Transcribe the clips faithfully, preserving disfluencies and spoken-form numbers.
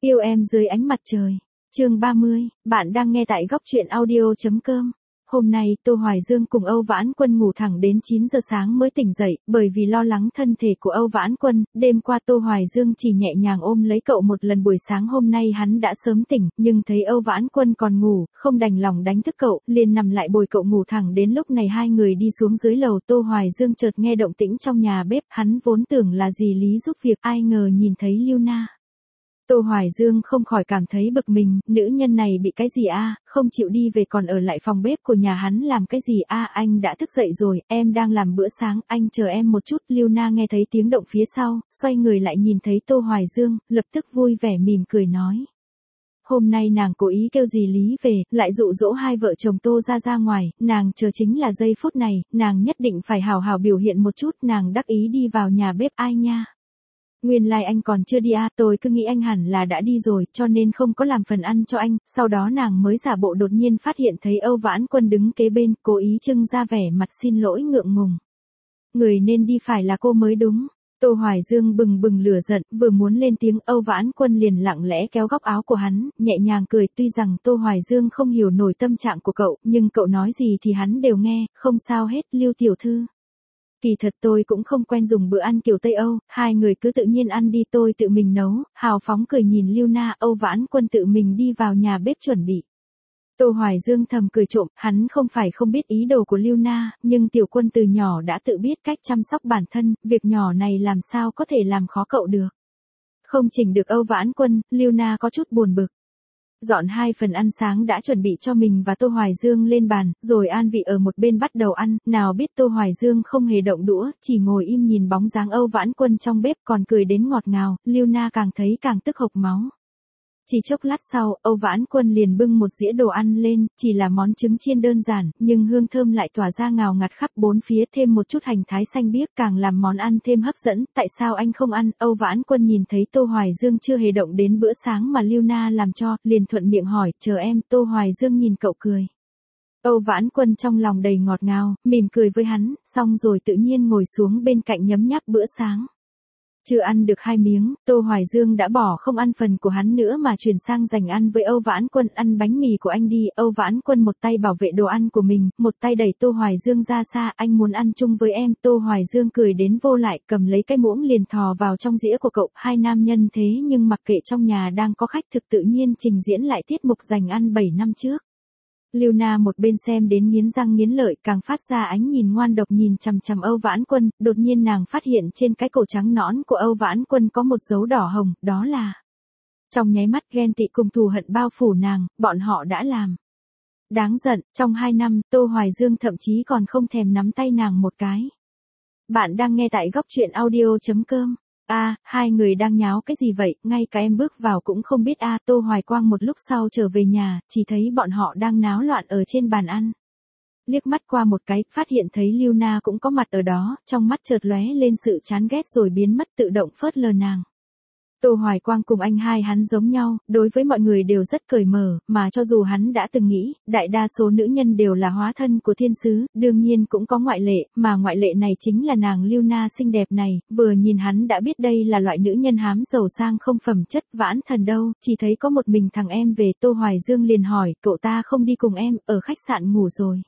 Yêu em dưới ánh mặt trời. Chương ba mươi, bạn đang nghe tại góc truyện audio.com. Hôm nay, Tô Hoài Dương cùng Âu Vãn Quân ngủ thẳng đến chín giờ sáng mới tỉnh dậy, bởi vì lo lắng thân thể của Âu Vãn Quân, đêm qua Tô Hoài Dương chỉ nhẹ nhàng ôm lấy cậu một lần. Buổi sáng hôm nay hắn đã sớm tỉnh, nhưng thấy Âu Vãn Quân còn ngủ, không đành lòng đánh thức cậu, liền nằm lại bồi cậu ngủ thẳng đến lúc này hai người đi xuống dưới lầu. Tô Hoài Dương chợt nghe động tĩnh trong nhà bếp, hắn vốn tưởng là dì Lý giúp việc, ai ngờ nhìn thấy Lưu Na. Tô Hoài Dương không khỏi cảm thấy bực mình, nữ nhân này bị cái gì a, à, không chịu đi về còn ở lại phòng bếp của nhà hắn làm cái gì a, à, anh đã thức dậy rồi, em đang làm bữa sáng, anh chờ em một chút. Lưu Na nghe thấy tiếng động phía sau, xoay người lại nhìn thấy Tô Hoài Dương, lập tức vui vẻ mỉm cười nói. Hôm nay nàng cố ý kêu dì Lý về, lại dụ dỗ hai vợ chồng Tô ra ra ngoài, nàng chờ chính là giây phút này, nàng nhất định phải hào hào biểu hiện một chút. Nàng đắc ý đi vào nhà bếp. Ai nha? Nguyên lai like anh còn chưa đi à, tôi cứ nghĩ anh hẳn là đã đi rồi, cho nên không có làm phần ăn cho anh. Sau đó nàng mới giả bộ đột nhiên phát hiện thấy Âu Vãn Quân đứng kế bên, cố ý trưng ra vẻ mặt xin lỗi ngượng ngùng. Người nên đi phải là cô mới đúng. Tô Hoài Dương bừng bừng lửa giận, vừa muốn lên tiếng, Âu Vãn Quân liền lặng lẽ kéo góc áo của hắn, nhẹ nhàng cười. Tuy rằng Tô Hoài Dương không hiểu nổi tâm trạng của cậu, nhưng cậu nói gì thì hắn đều nghe, không sao hết. Lưu tiểu thư, kỳ thật tôi cũng không quen dùng bữa ăn kiểu Tây Âu, hai người cứ tự nhiên ăn đi, tôi tự mình nấu. Hào phóng cười nhìn Lưu Na. Âu Vãn Quân tự mình đi vào nhà bếp chuẩn bị. Tô Hoài Dương thầm cười trộm, hắn không phải không biết ý đồ của Lưu Na, nhưng tiểu quân từ nhỏ đã tự biết cách chăm sóc bản thân, việc nhỏ này làm sao có thể làm khó cậu được. Không chỉnh được Âu Vãn Quân, Lưu Na có chút buồn bực. Dọn hai phần ăn sáng đã chuẩn bị cho mình và Tô Hoài Dương lên bàn, rồi an vị ở một bên bắt đầu ăn. Nào biết Tô Hoài Dương không hề động đũa, chỉ ngồi im nhìn bóng dáng Âu Vãn Quân trong bếp, còn cười đến ngọt ngào. Lưu Na càng thấy càng tức hộc máu. Chỉ chốc lát sau, Âu Vãn Quân liền bưng một dĩa đồ ăn lên, chỉ là món trứng chiên đơn giản, nhưng hương thơm lại tỏa ra ngào ngạt khắp bốn phía, thêm một chút hành thái xanh biếc càng làm món ăn thêm hấp dẫn. Tại sao anh không ăn? Âu Vãn Quân nhìn thấy Tô Hoài Dương chưa hề động đến bữa sáng mà Lưu Na làm cho, liền thuận miệng hỏi, chờ em. Tô Hoài Dương nhìn cậu cười. Âu Vãn Quân trong lòng đầy ngọt ngào, mỉm cười với hắn, xong rồi tự nhiên ngồi xuống bên cạnh nhấm nháp bữa sáng. Chưa ăn được hai miếng, Tô Hoài Dương đã bỏ không ăn phần của hắn nữa mà chuyển sang dành ăn với Âu Vãn Quân. Ăn bánh mì của anh đi. Âu Vãn Quân một tay bảo vệ đồ ăn của mình, một tay đẩy Tô Hoài Dương ra xa. Anh muốn ăn chung với em. Tô Hoài Dương cười đến vô lại, cầm lấy cái muỗng liền thò vào trong dĩa của cậu. Hai nam nhân thế nhưng mặc kệ trong nhà đang có khách, thực tự nhiên trình diễn lại tiết mục dành ăn bảy năm trước. Lưu Na một bên xem đến nghiến răng nghiến lợi, càng phát ra ánh nhìn ngoan độc nhìn chằm chằm Âu Vãn Quân. Đột nhiên nàng phát hiện trên cái cổ trắng nõn của Âu Vãn Quân có một dấu đỏ hồng, đó là... Trong nháy mắt ghen tị cùng thù hận bao phủ nàng, bọn họ đã làm. Đáng giận, trong hai năm, Tô Hoài Dương thậm chí còn không thèm nắm tay nàng một cái. Bạn đang nghe tại góc truyện audio.com. A, à, hai người đang nháo cái gì vậy, ngay cả em bước vào cũng không biết a. À, Tô Hoài Quang một lúc sau trở về nhà, chỉ thấy bọn họ đang náo loạn ở trên bàn ăn. Liếc mắt qua một cái, phát hiện thấy Lưu Na cũng có mặt ở đó, trong mắt chợt lóe lên sự chán ghét rồi biến mất, tự động phớt lờ nàng. Tô Hoài Quang cùng anh hai hắn giống nhau, đối với mọi người đều rất cởi mở, mà cho dù hắn đã từng nghĩ, đại đa số nữ nhân đều là hóa thân của thiên sứ, đương nhiên cũng có ngoại lệ, mà ngoại lệ này chính là nàng Lưu Na xinh đẹp này. Vừa nhìn hắn đã biết đây là loại nữ nhân hám giàu sang không phẩm chất. Vãn Thần đâu, chỉ thấy có một mình thằng em về. Tô Hoài Dương liền hỏi, cậu ta không đi cùng em, ở khách sạn ngủ rồi.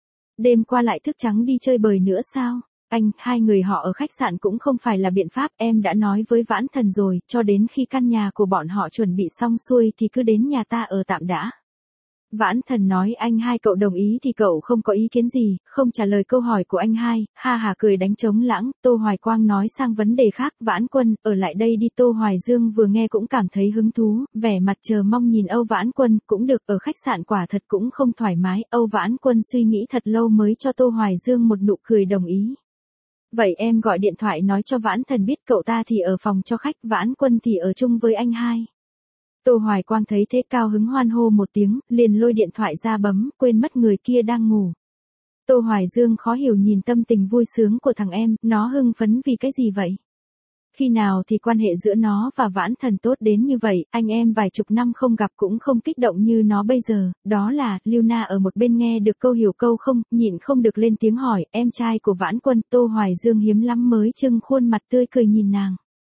Đêm qua lại thức trắng đi chơi bời nữa sao? Anh, hai người họ ở khách sạn cũng không phải là biện pháp, em đã nói với Vãn Thần rồi, cho đến khi căn nhà của bọn họ chuẩn bị xong xuôi thì cứ đến nhà ta ở tạm đã. Vãn Thần nói anh hai cậu đồng ý thì cậu không có ý kiến gì, không trả lời câu hỏi của anh hai, ha hà cười đánh trống lãng. Tô Hoài Quang nói sang vấn đề khác, Vãn Quân, ở lại đây đi. Tô Hoài Dương vừa nghe cũng cảm thấy hứng thú, vẻ mặt chờ mong nhìn Âu Vãn Quân, cũng được, ở khách sạn quả thật cũng không thoải mái. Âu Vãn Quân suy nghĩ thật lâu mới cho Tô Hoài Dương một nụ cười đồng ý. Vậy em gọi điện thoại nói cho Vãn Thần biết, cậu ta thì ở phòng cho khách, Vãn Quân thì ở chung với anh hai. Tô Hoài Quang thấy thế cao hứng hoan hô một tiếng, liền lôi điện thoại ra bấm, quên mất người kia đang ngủ. Tô Hoài Dương khó hiểu nhìn tâm tình vui sướng của thằng em, nó hưng phấn vì cái gì vậy? Khi nào thì quan hệ giữa nó và Vãn Thần tốt đến như vậy, anh em vài chục năm không gặp cũng không kích động như nó bây giờ. Đó là, Lưu Na ở một bên nghe được câu hiểu câu không, nhịn không được lên tiếng hỏi, em trai của Vãn Quân. Tô Hoài Dương hiếm lắm mới trưng khuôn mặt tươi cười nhìn nàng.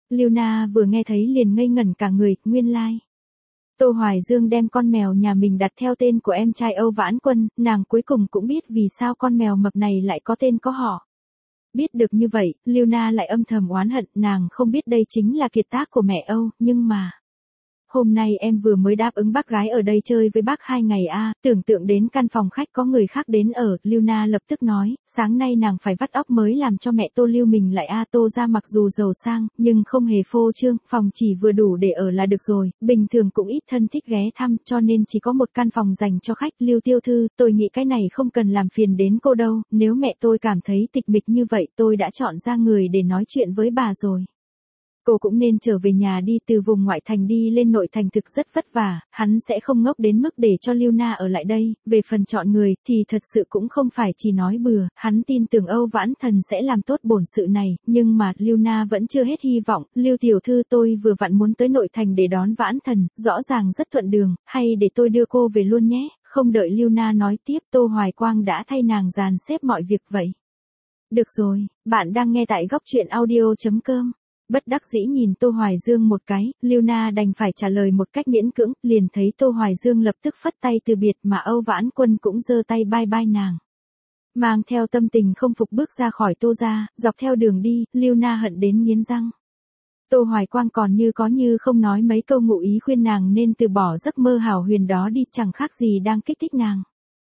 Liuna vừa nghe thấy liền ngây ngẩn cả người, nguyên lai. Like. Tô Hoài Dương đem con mèo nhà mình đặt theo tên của em trai Âu Vãn Quân, nàng cuối cùng cũng biết vì sao con mèo mập này lại có tên có họ. Biết được như vậy, Liuna lại âm thầm oán hận, nàng không biết đây chính là kiệt tác của mẹ Âu, nhưng mà... Hôm nay em vừa mới đáp ứng bác gái ở đây chơi với bác hai ngày a, à, tưởng tượng đến căn phòng khách có người khác đến ở, Liuna lập tức nói, sáng nay nàng phải vắt óc mới làm cho mẹ Tô lưu mình lại a à, Tô ra mặc dù giàu sang, nhưng không hề phô trương, phòng chỉ vừa đủ để ở là được rồi, bình thường cũng ít thân thích ghé thăm, cho nên chỉ có một căn phòng dành cho khách. Lưu tiểu thư, tôi nghĩ cái này không cần làm phiền đến cô đâu, nếu mẹ tôi cảm thấy tịch mịch như vậy tôi đã chọn ra người để nói chuyện với bà rồi. Cô cũng nên trở về nhà đi, từ vùng ngoại thành đi lên nội thành thực rất vất vả, hắn sẽ không ngốc đến mức để cho Liuna ở lại đây, về phần chọn người thì thật sự cũng không phải chỉ nói bừa, hắn tin tưởng Âu Vãn Thần sẽ làm tốt bổn sự này, nhưng mà Liuna vẫn chưa hết hy vọng. Lưu tiểu thư, tôi vừa vặn muốn tới nội thành để đón Vãn Thần, rõ ràng rất thuận đường, hay để tôi đưa cô về luôn nhé. Không đợi Liuna nói tiếp, Tô Hoài Quang đã thay nàng dàn xếp mọi việc vậy. Được rồi, bạn đang nghe tại góc truyện audio chấm com. Bất đắc dĩ nhìn Tô Hoài Dương một cái, Liuna đành phải trả lời một cách miễn cưỡng, liền thấy Tô Hoài Dương lập tức phất tay từ biệt mà Âu Vãn Quân cũng giơ tay bye bye nàng. Mang theo tâm tình không phục bước ra khỏi Tô gia, dọc theo đường đi, Liuna hận đến nghiến răng. Tô Hoài Quang còn như có như không nói mấy câu ngụ ý khuyên nàng nên từ bỏ giấc mơ hào huyền đó đi, chẳng khác gì đang kích thích nàng.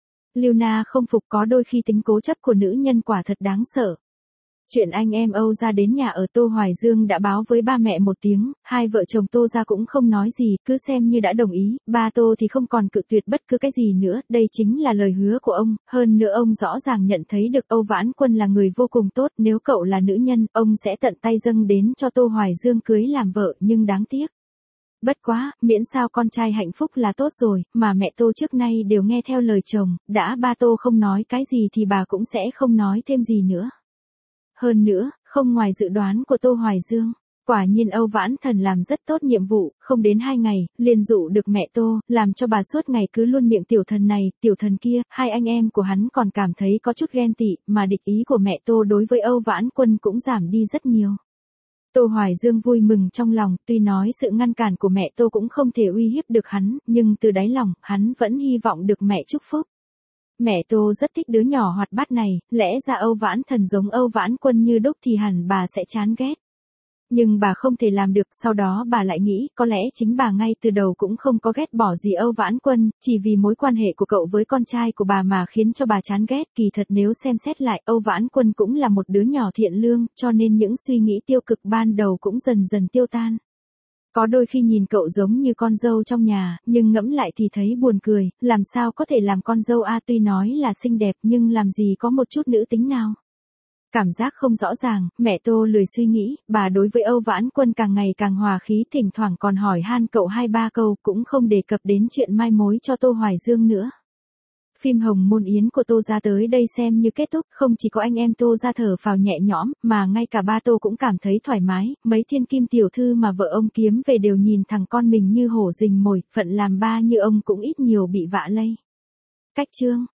Liuna không phục, có đôi khi tính cố chấp của nữ nhân quả thật đáng sợ. Chuyện anh em Âu ra đến nhà ở, Tô Hoài Dương đã báo với ba mẹ một tiếng, hai vợ chồng Tô ra cũng không nói gì, cứ xem như đã đồng ý, ba Tô thì không còn cự tuyệt bất cứ cái gì nữa, đây chính là lời hứa của ông, hơn nữa ông rõ ràng nhận thấy được Âu Vãn Quân là người vô cùng tốt, nếu cậu là nữ nhân, ông sẽ tận tay dâng đến cho Tô Hoài Dương cưới làm vợ, nhưng đáng tiếc. Bất quá, miễn sao con trai hạnh phúc là tốt rồi, mà mẹ Tô trước nay đều nghe theo lời chồng, đã ba Tô không nói cái gì thì bà cũng sẽ không nói thêm gì nữa. Hơn nữa, không ngoài dự đoán của Tô Hoài Dương, quả nhiên Âu Vãn Thần làm rất tốt nhiệm vụ, không đến hai ngày, liền dụ được mẹ Tô, làm cho bà suốt ngày cứ luôn miệng tiểu thần này, tiểu thần kia, hai anh em của hắn còn cảm thấy có chút ghen tị, mà địch ý của mẹ Tô đối với Âu Vãn Quân cũng giảm đi rất nhiều. Tô Hoài Dương vui mừng trong lòng, tuy nói sự ngăn cản của mẹ Tô cũng không thể uy hiếp được hắn, nhưng từ đáy lòng, hắn vẫn hy vọng được mẹ chúc phúc. Mẹ Tô rất thích đứa nhỏ hoạt bát này, lẽ ra Âu Vãn Thần giống Âu Vãn Quân như đúc thì hẳn bà sẽ chán ghét. Nhưng bà không thể làm được, sau đó bà lại nghĩ, có lẽ chính bà ngay từ đầu cũng không có ghét bỏ gì Âu Vãn Quân, chỉ vì mối quan hệ của cậu với con trai của bà mà khiến cho bà chán ghét, kỳ thật nếu xem xét lại, Âu Vãn Quân cũng là một đứa nhỏ thiện lương, cho nên những suy nghĩ tiêu cực ban đầu cũng dần dần tiêu tan. Có đôi khi nhìn cậu giống như con dâu trong nhà, nhưng ngẫm lại thì thấy buồn cười, làm sao có thể làm con dâu a, tuy nói là xinh đẹp nhưng làm gì có một chút nữ tính nào. Cảm giác không rõ ràng, mẹ Tô lười suy nghĩ, bà đối với Âu Vãn Quân càng ngày càng hòa khí, thỉnh thoảng còn hỏi han cậu hai ba câu, cũng không đề cập đến chuyện mai mối cho Tô Hoài Dương nữa. Phim Hồng Môn Yến của Tô ra tới đây xem như kết thúc, không chỉ có anh em Tô ra thở phào nhẹ nhõm, mà ngay cả ba Tô cũng cảm thấy thoải mái, mấy thiên kim tiểu thư mà vợ ông kiếm về đều nhìn thằng con mình như hổ rình mồi, phận làm ba như ông cũng ít nhiều bị vạ lây. Cách chương